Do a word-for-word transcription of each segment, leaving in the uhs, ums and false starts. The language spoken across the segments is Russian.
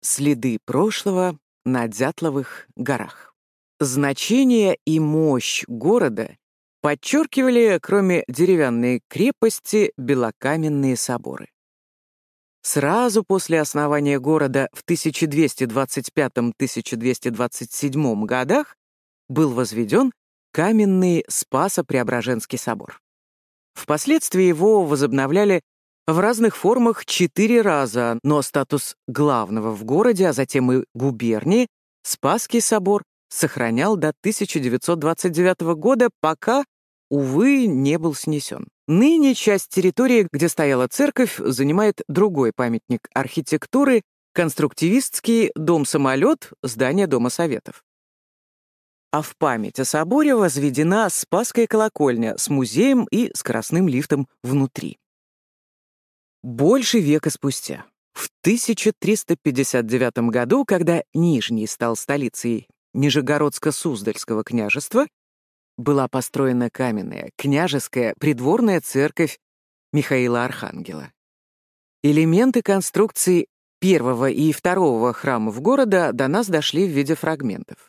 Следы прошлого на Дятловых горах. Значение и мощь города подчеркивали, кроме деревянной крепости, белокаменные соборы. Сразу после основания города в тысяча двести двадцать пятом — тысяча двести двадцать седьмом годах был возведен каменный Спасо-Преображенский собор. Впоследствии его возобновляли в разных формах четыре раза, но статус главного в городе, а затем и губернии, Спасский собор сохранял до тысяча девятьсот двадцать девятого года, пока, увы, не был снесен. Ныне часть территории, где стояла церковь, занимает другой памятник архитектуры — конструктивистский дом-самолет, здание Дома Советов. А в память о соборе возведена Спасская колокольня с музеем и скоростным лифтом внутри. Больше века спустя, в тысяча триста пятьдесят девятом году, когда Нижний стал столицей Нижегородско-Суздальского княжества, была построена каменная княжеская придворная церковь Михаила Архангела. Элементы конструкции первого и второго храмов города до нас дошли в виде фрагментов.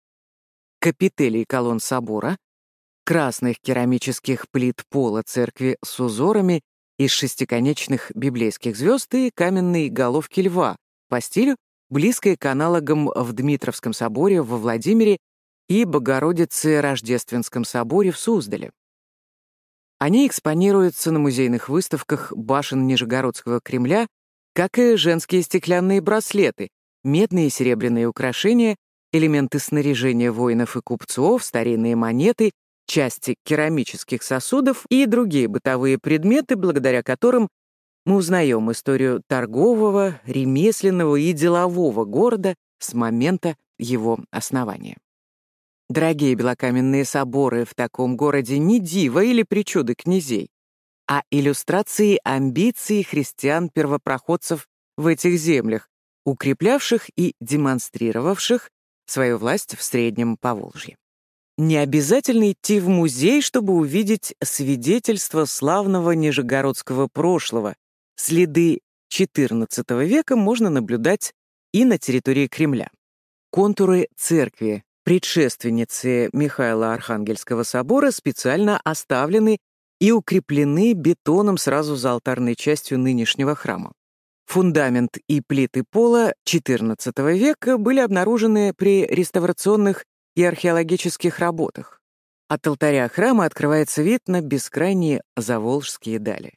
Капителей колонн собора, красных керамических плит пола церкви с узорами из шестиконечных библейских звезд и каменной головки льва по стилю, близкой к аналогам в Дмитровском соборе во Владимире и Богородице Рождественском соборе в Суздале. Они экспонируются на музейных выставках башен Нижегородского Кремля, как и женские стеклянные браслеты, медные и серебряные украшения, элементы снаряжения воинов и купцов, старинные монеты, части керамических сосудов и другие бытовые предметы, благодаря которым мы узнаем историю торгового, ремесленного и делового города с момента его основания. Дорогие белокаменные соборы в таком городе не диво или причуды князей, а иллюстрации амбиций христиан-первопроходцев в этих землях, укреплявших и демонстрировавших свою власть в Среднем Поволжье. Не обязательно идти в музей, чтобы увидеть свидетельства славного нижегородского прошлого. Следы четырнадцатого века можно наблюдать и на территории Кремля. Контуры церкви, предшественницы Михаила Архангельского собора, специально оставлены и укреплены бетоном сразу за алтарной частью нынешнего храма. Фундамент и плиты пола четырнадцатого века были обнаружены при реставрационных и археологических работах. От алтаря храма открывается вид на бескрайние заволжские дали.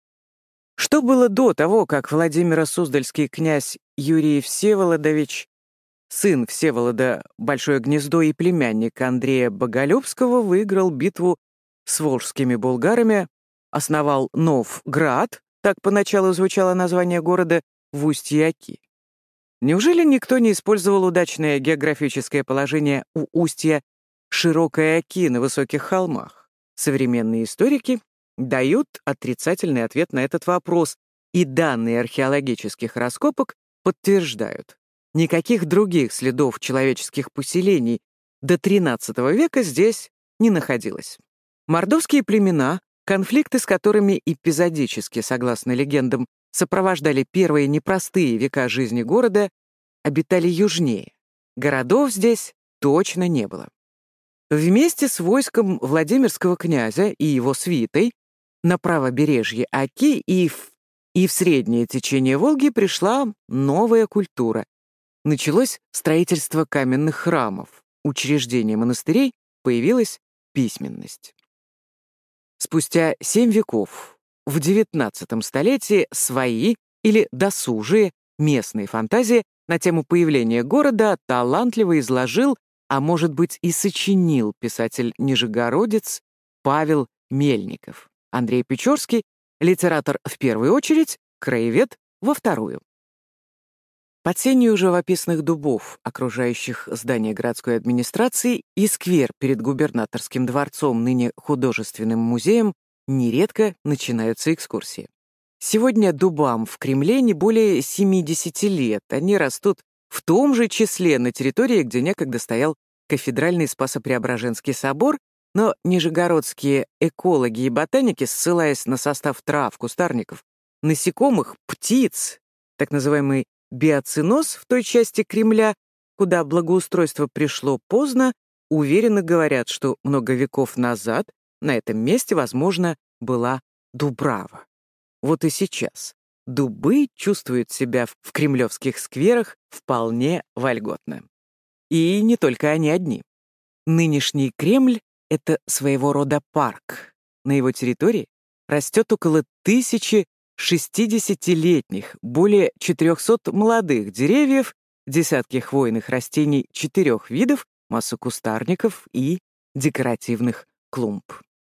Что было до того, как Владимиро-Суздальский князь Юрий Всеволодович, сын Всеволода Большое Гнездо и племянник Андрея Боголюбского, выиграл битву с волжскими булгарами, основал Новград, так поначалу звучало название города, в устье Оки? Неужели никто не использовал удачное географическое положение у устья широкой Оки на высоких холмах? Современные историки дают отрицательный ответ на этот вопрос, и данные археологических раскопок подтверждают. Никаких других следов человеческих поселений до тринадцатого века здесь не находилось. Мордовские племена, конфликты с которыми эпизодически, согласно легендам, сопровождали первые непростые века жизни города, обитали южнее. Городов здесь точно не было. Вместе с войском Владимирского князя и его свитой на правобережье Оки и в, и в среднее течение Волги пришла новая культура. Началось строительство каменных храмов, учреждение монастырей, появилась письменность. Спустя семь веков, в девятнадцатом столетии, свои или досужие местные фантазии на тему появления города талантливо изложил, а может быть и сочинил писатель-нижегородец Павел Мельников. Андрей Печорский — литератор в первую очередь, краевед во вторую. Под сенью живописных дубов, окружающих здание городской администрации, и сквер перед губернаторским дворцом, ныне художественным музеем, нередко начинаются экскурсии. Сегодня дубам в Кремле не более семидесяти лет. Они растут в том же числе на территории, где некогда стоял кафедральный Спасо-Преображенский собор, но нижегородские экологи и ботаники, ссылаясь на состав трав, кустарников, насекомых, птиц, так называемый Биоценоз в той части Кремля, куда благоустройство пришло поздно, уверенно говорят, что много веков назад на этом месте, возможно, была Дубрава. Вот и сейчас дубы чувствуют себя в кремлевских скверах вполне вольготно. И не только они одни. Нынешний Кремль — это своего рода парк. На его территории растет около тысячи шестидесятилетних, более четырехсот молодых деревьев, десятки хвойных растений четырех видов, масса кустарников и декоративных клумб.